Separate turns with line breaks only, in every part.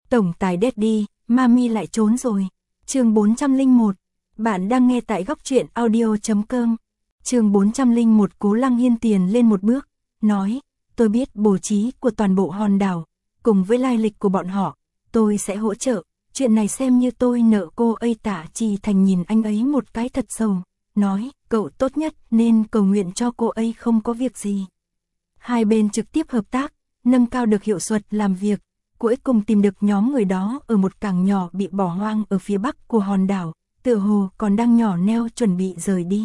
Tổng tài Daddy, Mami lại trốn rồi. Chương 401. Bạn đang nghe tại góc truyện audio.com. Chương 401. Cố Lăng Hiên tiền lên một bước, nói, tôi biết bố trí của toàn bộ hòn đảo, cùng với lai lịch của bọn họ, tôi sẽ hỗ trợ, chuyện này xem như tôi nợ cô ấy. Tạ Trì Thành nhìn anh ấy một cái thật sâu, nói, cậu tốt nhất nên cầu nguyện cho cô ấy không có việc gì. Hai bên trực tiếp hợp tác, nâng cao được hiệu suất làm việc, cuối cùng tìm được nhóm người đó ở một cảng nhỏ bị bỏ hoang ở phía bắc của hòn đảo, tựa hồ còn đang nhỏ neo chuẩn bị rời đi.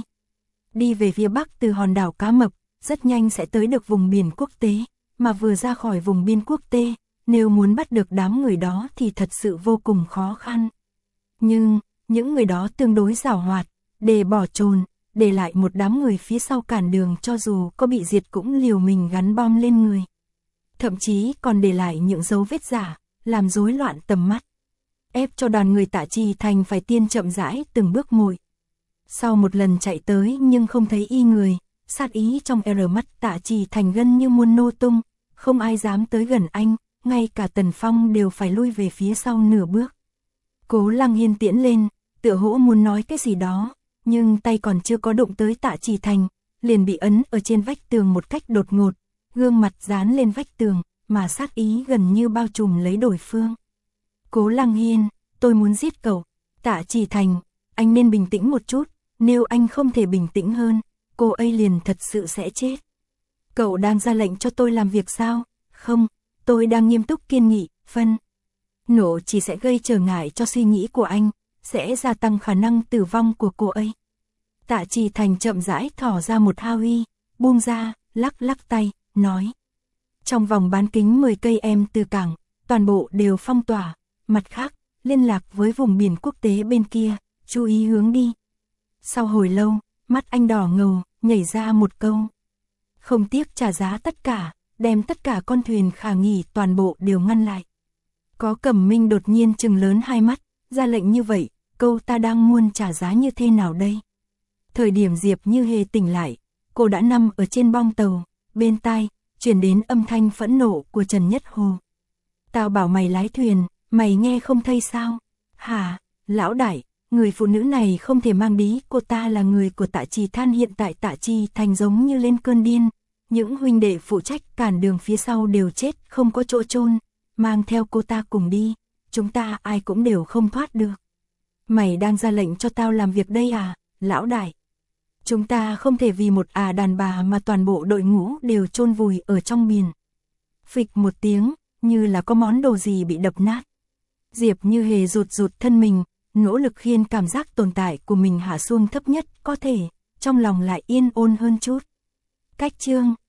Đi về phía bắc từ hòn đảo Cá Mập, rất nhanh sẽ tới được vùng biển quốc tế, mà vừa ra khỏi vùng biên quốc tế, nếu muốn bắt được đám người đó thì thật sự vô cùng khó khăn. Nhưng, những người đó tương đối giàu hoạt, để bỏ trốn, để lại một đám người phía sau cản đường, cho dù có bị diệt cũng liều mình gắn bom lên người. Thậm chí còn để lại những dấu vết giả, làm rối loạn tầm mắt. Ép cho đoàn người Tạ Trì Thành phải tiên chậm rãi từng bước một. Sau một lần chạy tới nhưng không thấy y người, sát ý trong mắt Tạ Trì Thành gần như muôn nô tung, không ai dám tới gần anh, ngay cả Tần Phong đều phải lui về phía sau nửa bước. Cố Lăng Hiên tiễn lên, tựa hỗ muốn nói cái gì đó, nhưng tay còn chưa có đụng tới Tạ Trì Thành, liền bị ấn ở trên vách tường một cách đột ngột, gương mặt dán lên vách tường, mà sát ý gần như bao trùm lấy đối phương. Cố Lăng Hiên, tôi muốn giết cậu. Tạ Trì Thành, anh nên bình tĩnh một chút, nếu anh không thể bình tĩnh hơn, cô ấy liền thật sự sẽ chết. Cậu đang ra lệnh cho tôi làm việc sao? Không, tôi đang nghiêm túc kiên nghị, phân. Nổ chỉ sẽ gây trở ngại cho suy nghĩ của anh, sẽ gia tăng khả năng tử vong của cô ấy. Tạ Trì Thành chậm rãi thỏ ra một hao y, buông ra, lắc lắc tay, nói. Trong vòng bán kính 10 cây em từ cảng, toàn bộ đều phong tỏa, mặt khác, liên lạc với vùng biển quốc tế bên kia, chú ý hướng đi. Sau hồi lâu, mắt anh đỏ ngầu, nhảy ra một câu. Không tiếc trả giá tất cả, đem tất cả con thuyền khả nghi toàn bộ đều ngăn lại. Có Cẩm Minh đột nhiên trừng lớn hai mắt, ra lệnh như vậy, câu ta đang muốn trả giá như thế nào đây? Thời điểm Diệp Như Hề tỉnh lại, cô đã nằm ở trên bong tàu, bên tai truyền đến âm thanh phẫn nộ của Trần Nhất Hồ. Tao bảo mày lái thuyền, mày nghe không thấy sao? Hả, lão đại, người phụ nữ này không thể mang đi, cô ta là người của Tạ Trì Than. Hiện tại Tạ Trì Thành giống như lên cơn điên, những huynh đệ phụ trách cản đường phía sau đều chết, không có chỗ chôn, mang theo cô ta cùng đi, chúng ta ai cũng đều không thoát được. Mày đang ra lệnh cho tao làm việc đây à, lão đại? Chúng ta không thể vì một đàn bà mà toàn bộ đội ngũ đều chôn vùi ở trong biển. Phịch một tiếng, như là có món đồ gì bị đập nát. Diệp Như Hề rụt thân mình, nỗ lực khiến cảm giác tồn tại của mình hạ xuống thấp nhất có thể, trong lòng lại yên ổn hơn chút. Cách chương